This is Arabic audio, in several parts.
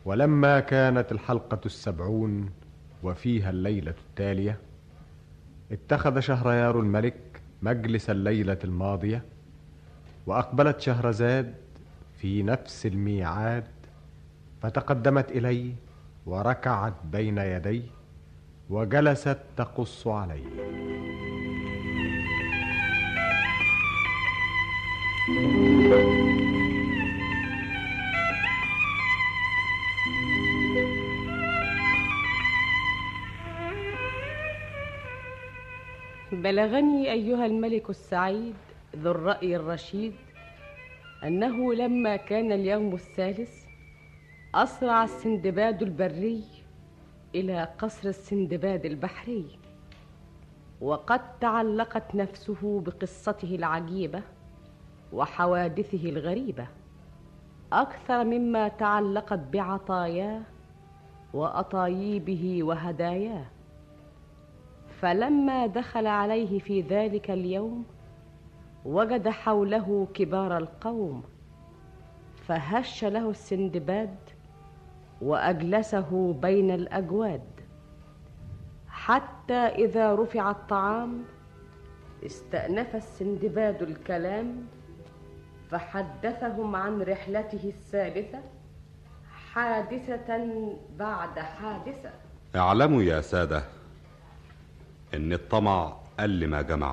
ولما كانت الحلقة 70 وفيها الليلة التالية، اتخذ شهريار الملك مجلس الليلة الماضية، وأقبلت شهرزاد في نفس الميعاد، فتقدمت إليه وركعت بين يديه وجلست تقص عليه. بلغني أيها الملك السعيد ذو الرأي الرشيد أنه لما كان اليوم الثالث أسرع السندباد البري إلى قصر السندباد البحري، وقد تعلقت نفسه بقصته العجيبة وحوادثه الغريبة أكثر مما تعلقت بعطاياه وأطايبه وهداياه. فلما دخل عليه في ذلك اليوم وجد حوله كبار القوم، فهش له السندباد وأجلسه بين الأجواد، حتى إذا رفع الطعام استأنف السندباد الكلام، فحدثهم عن رحلته الثالثة حادثة بعد حادثة. اعلموا يا سادة إن الطمع قل ما جمع،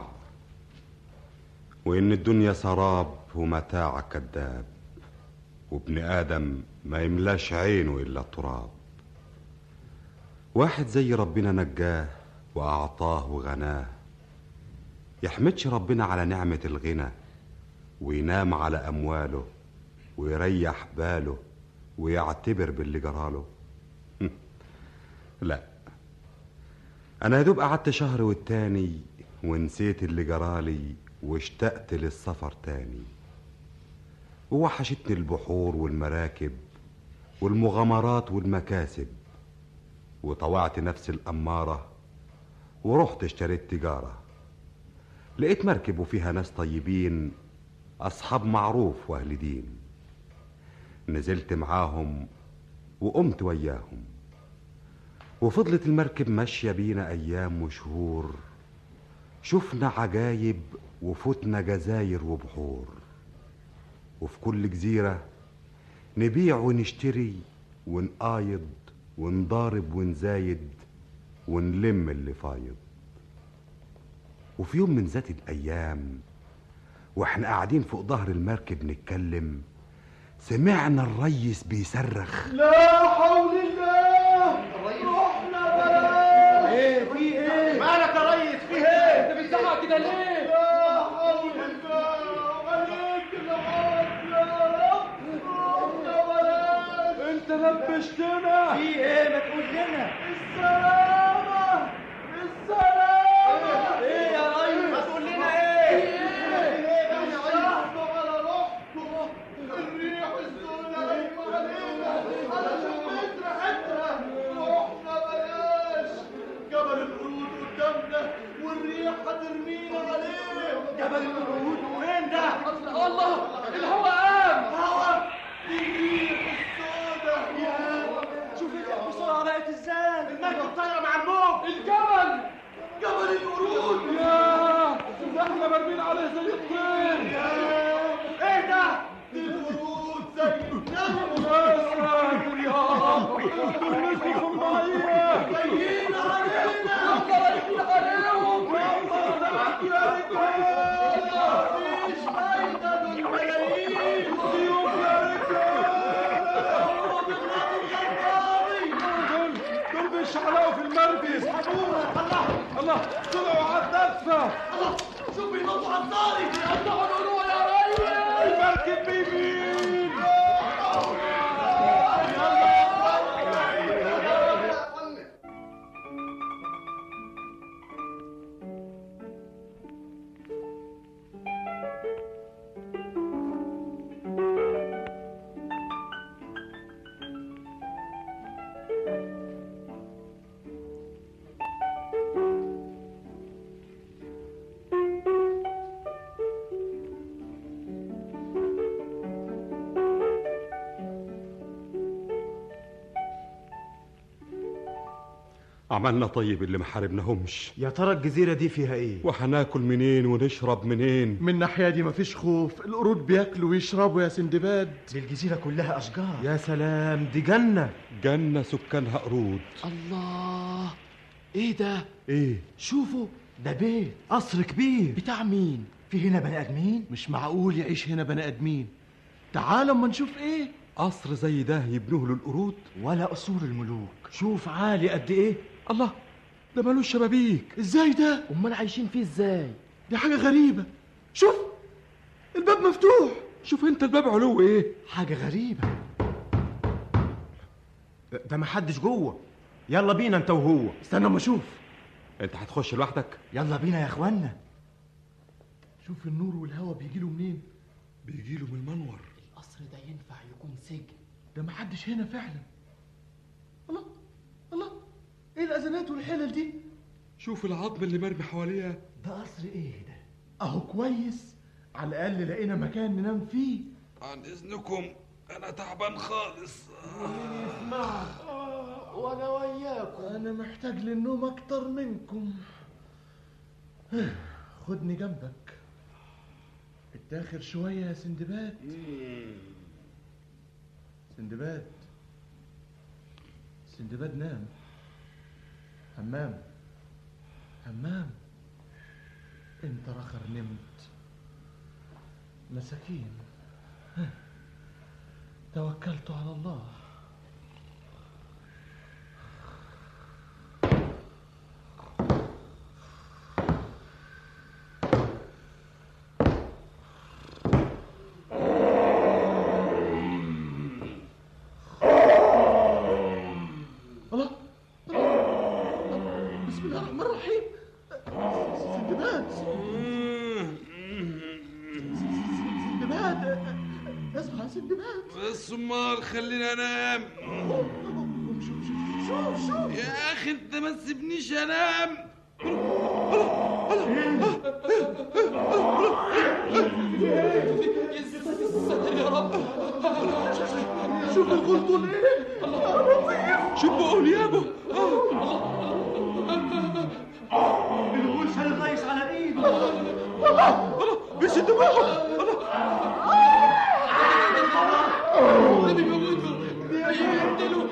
وإن الدنيا سراب ومتاع كذاب، وابن آدم ما يملاش عينه إلا التراب. واحد زي ربنا نجاه وأعطاه وغناه، يحمدش ربنا على نعمة الغنى، وينام على أمواله ويريح باله ويعتبر باللي جراله؟ لا، أنا يدوب قعدت شهر والتاني ونسيت اللي جرالي واشتقت للسفر تاني، ووحشتني البحور والمراكب والمغامرات والمكاسب، وطوعت نفسي الأمارة ورحت اشتريت تجارة. لقيت مركب وفيها ناس طيبين، أصحاب معروف وأهل دين. نزلت معاهم وقمت وياهم، وفضلت المركب ماشية بينا أيام وشهور، شفنا عجايب وفتنا جزاير وبحور، وفي كل جزيرة نبيع ونشتري ونقايض ونضارب ونزايد ونلم اللي فايض. وفي يوم من ذات الأيام واحنا قاعدين فوق ظهر المركب نتكلم، سمعنا الريس بيصرخ: لا حول الله، رحنا بلاش. ايه في ايه؟ مالك يا ريس؟ في ايه؟ انت بتزعق كده ليه؟ لا حول الله، عليك العافية يا رب، رحنا بلاش. انت لبشتنا. في ايه؟ ما تقول لنا. السلامة، السلامة. ايه يا ريس؟ ما تقول لنا ايه؟ مش رحتوا ولا رحتوا، الريح السوداء هيجوا علينا، انا شميت ريحتها. رحنا بلاش، جبل القرود قدامنا والريح هترمينا عليه. جبل القرود وين ده؟ الله، الهوا قام. هوا، دي الريح السوداء. يا شوف الريح بسرعه بقت ازاي. المركب طايره مع الموج. الجبل، جبل القرود. ياه، ده احنا مرمين عليه زي الطين. ايه ده؟ دي القرود زي النمل. يا ساتر يا رب، دول نزلوا في الميه. جايين علينا. رايحين عليهم. نعدي يا رجاله، مفيش فايده، دول ملايين. سيوف يا رجاله. هو بيضربوا الغداري. دول بيشعلقوا في المركب. يسحبونا. الله، طلعوا على الدفه. الله، شوف بينطوا على الطاري. قطعوا القلوع يا ريس. المركب بيمين. عملنا طيب اللي ما حاربناهمش. يا ترى الجزيرة دي فيها ايه؟ وهناكل منين ونشرب منين؟ من الناحية دي مفيش خوف، القرود بياكلوا ويشربوا يا سندباد. دي الجزيرة كلها أشجار. يا سلام، دي جنة. جنة سكانها قرود. الله، ايه ده؟ ايه؟ شوفوا، ده بيت قصر كبير. بتاع مين؟ في هنا بني آدمين؟ مش معقول يعيش هنا بني آدمين. تعال اما نشوف ايه. قصر زي ده يبنوه للقرود؟ ولا قصور الملوك. شوف عالي قد ايه. الله، ده مالوش شبابيك. ازاي ده؟ امال عايشين فيه ازاي؟ دي حاجة غريبة. شوف الباب مفتوح. شوف انت الباب علو ايه. حاجة غريبة. ده محدش جوه. يلا بينا انت وهو. استنى اما اشوف. انت هتخش لوحدك؟ يلا بينا يا اخوانا. شوف النور والهواء بيجيله منين. بيجيله من المنور. القصر ده ينفع يكون سجن. ده محدش هنا فعلا. الله الله، ايه الازمات والحلل دي؟ شوف العظم اللي مرمي حواليها. ده قصر ايه ده؟ اهو كويس، على الاقل لقينا مكان ننام فيه. عن اذنكم انا تعبان خالص. وانا وياكم. انا محتاج للنوم اكتر منكم. خدني جنبك. اتاخر شوية يا سندباد. سندباد، سندباد نام. همام، همام، انت رخر نمت. مساكين، توكلت على الله. بسم الله الرحمن الرحيم. سندباد، سندباد، اصحى سندباد. بس امال خليني انام. شوف يا اخي انت ما تسيبنيش انام. يا رب، شوف الغلطون ايه. شوف بقول يابو. الغول شال الريس على ايده. بيشد بقى. ده بيموتوا، بيقتلوا.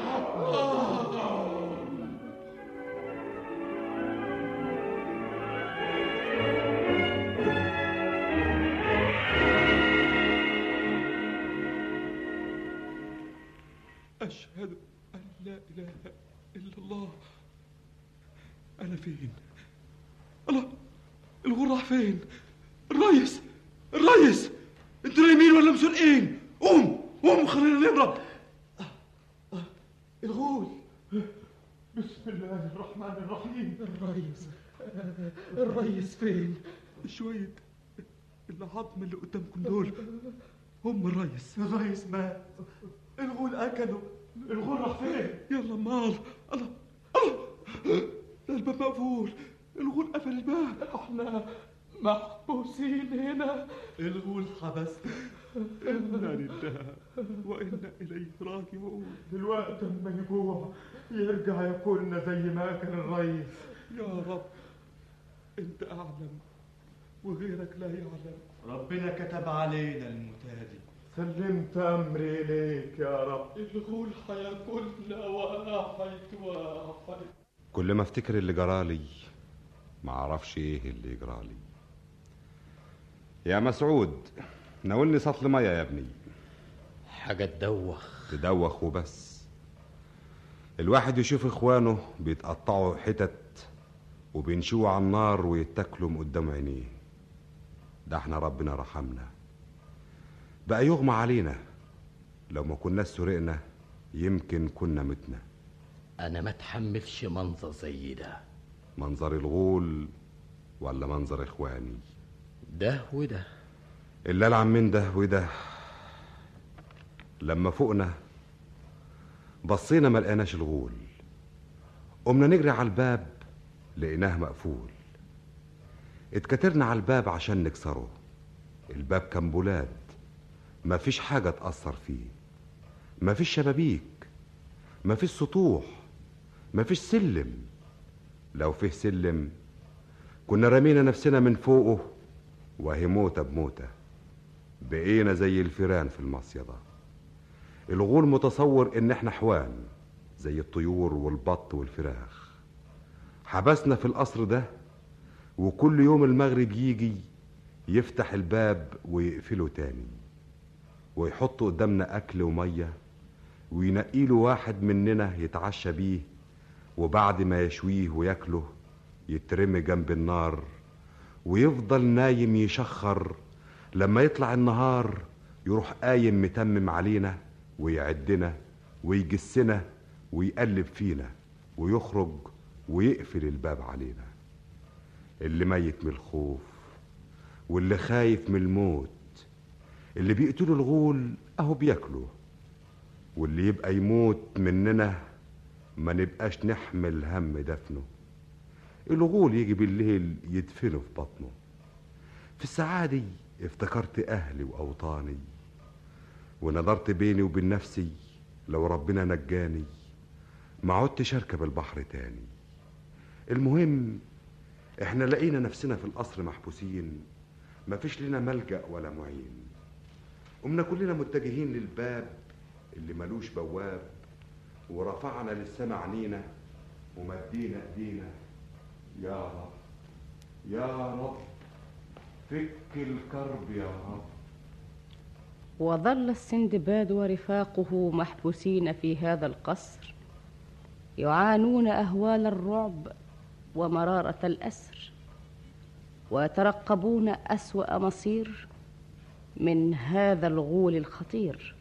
أشهد أن لا إله إلا الله. أنا فين؟ الله، الغول راح فين؟ الريس، انتوا نايمين ولا مسرقين؟ قوم خلينا نهرب. الغول. بسم الله الرحمن الرحيم. الريس فين؟ شوية العظم اللي قدامكم دول هم الريس. الريس مات. الغول اكله. الغول راح فين؟ يلا مال. الله، ده الباب مقفول. الغول قفل الباب. احنا محبوسين هنا. الغول حبسنا. إنا لله وإنا إليه راجعون. دلوقتي اما يجوع يرجع ياكلنا زي ما اكل الريس. يا رب أنت أعلم وغيرك لا يعلم. ربنا كتب علينا المتادي. سلمت امري اليك يا رب. الغول هياكلنا واحد. كل ما افتكر اللي جرالي ما اعرفش ايه اللي جرالي. يا مسعود، ناولني سطل ميه يا ابني. حاجة تدوخ وبس. الواحد يشوف اخوانه بيتقطعوا حتت وبينشوا على النار ويتاكلوا من قدام عينيه. ده احنا ربنا رحمنا. بقى يغمى علينا، لو ما كناش سرقنا يمكن كنا متنا. انا ما اتحملش منظر زي ده. منظر الغول ولا منظر اخواني؟ ده وده. اللي العن من ده وده. لما فوقنا بصينا ما لقيناش الغول. قمنا نجري على الباب لقيناه مقفول. اتكترنا على الباب عشان نكسره. الباب كان بولاد، مفيش حاجة تأثر فيه. مفيش شبابيك، مفيش سطوح، مفيش سلم، لو فيه سلم كنا رمينا نفسنا من فوقه، وهي موتة بموتة، بقينا زي الفيران في المصيدة. الغول متصور ان احنا حوان زي الطيور والبط والفراخ. حبسنا في القصر ده، وكل يوم المغرب يجي يفتح الباب ويقفله تاني، ويحط قدامنا اكل ومية، وينقيله واحد مننا يتعشى بيه، وبعد ما يشويه وياكله يترمي جنب النار، ويفضل نايم يشخر. لما يطلع النهار يروح قايم متمم علينا ويعدنا ويجسنا ويقلب فينا، ويخرج ويقفل الباب علينا. اللي ميت من الخوف، واللي خايف من الموت، اللي بيقتلوا الغول اهو بياكله، واللي يبقى يموت مننا ما نبقاش نحمل هم دفنه. الغول يجي بالليل يدفنه في بطنه. في الساعة دي افتكرت أهلي وأوطاني، ونظرت بيني وبين نفسي لو ربنا نجاني ما عدتش أركب البحر تاني. المهم احنا لقينا نفسنا في القصر محبوسين، مفيش لنا ملجأ ولا معين. قمنا كلنا متجهين للباب اللي ملوش بواب، ورفعنا للسما عنينا ومدينا ايدينا: يا رب يا رب فك الكرب يا رب. وظل السندباد ورفاقه محبوسين في هذا القصر، يعانون أهوال الرعب ومرارة الأسر، ويترقبون أسوأ مصير من هذا الغول الخطير.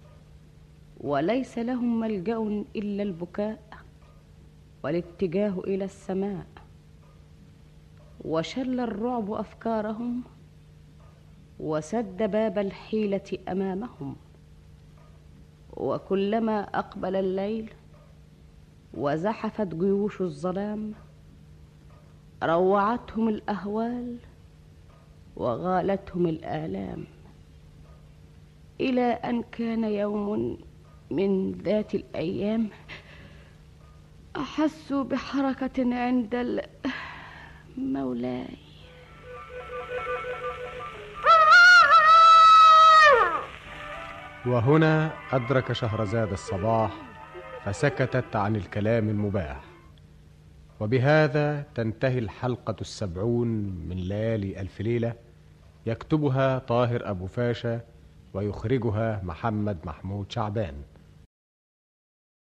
وليس لهم ملجأ إلا البكاء والاتجاه إلى السماء. وشل الرعب أفكارهم وسد باب الحيلة أمامهم. وكلما أقبل الليل وزحفت جيوش الظلام روعتهم الأهوال وغالتهم الآلام، إلى أن كان يوم من ذات الأيام أحسوا بحركة عند مولاي. وهنا أدرك شهرزاد الصباح، فسكتت عن الكلام المباح. وبهذا تنتهي الحلقة 70 من ليالي ألف ليلة، يكتبها طاهر أبو فاشا ويخرجها محمد محمود شعبان.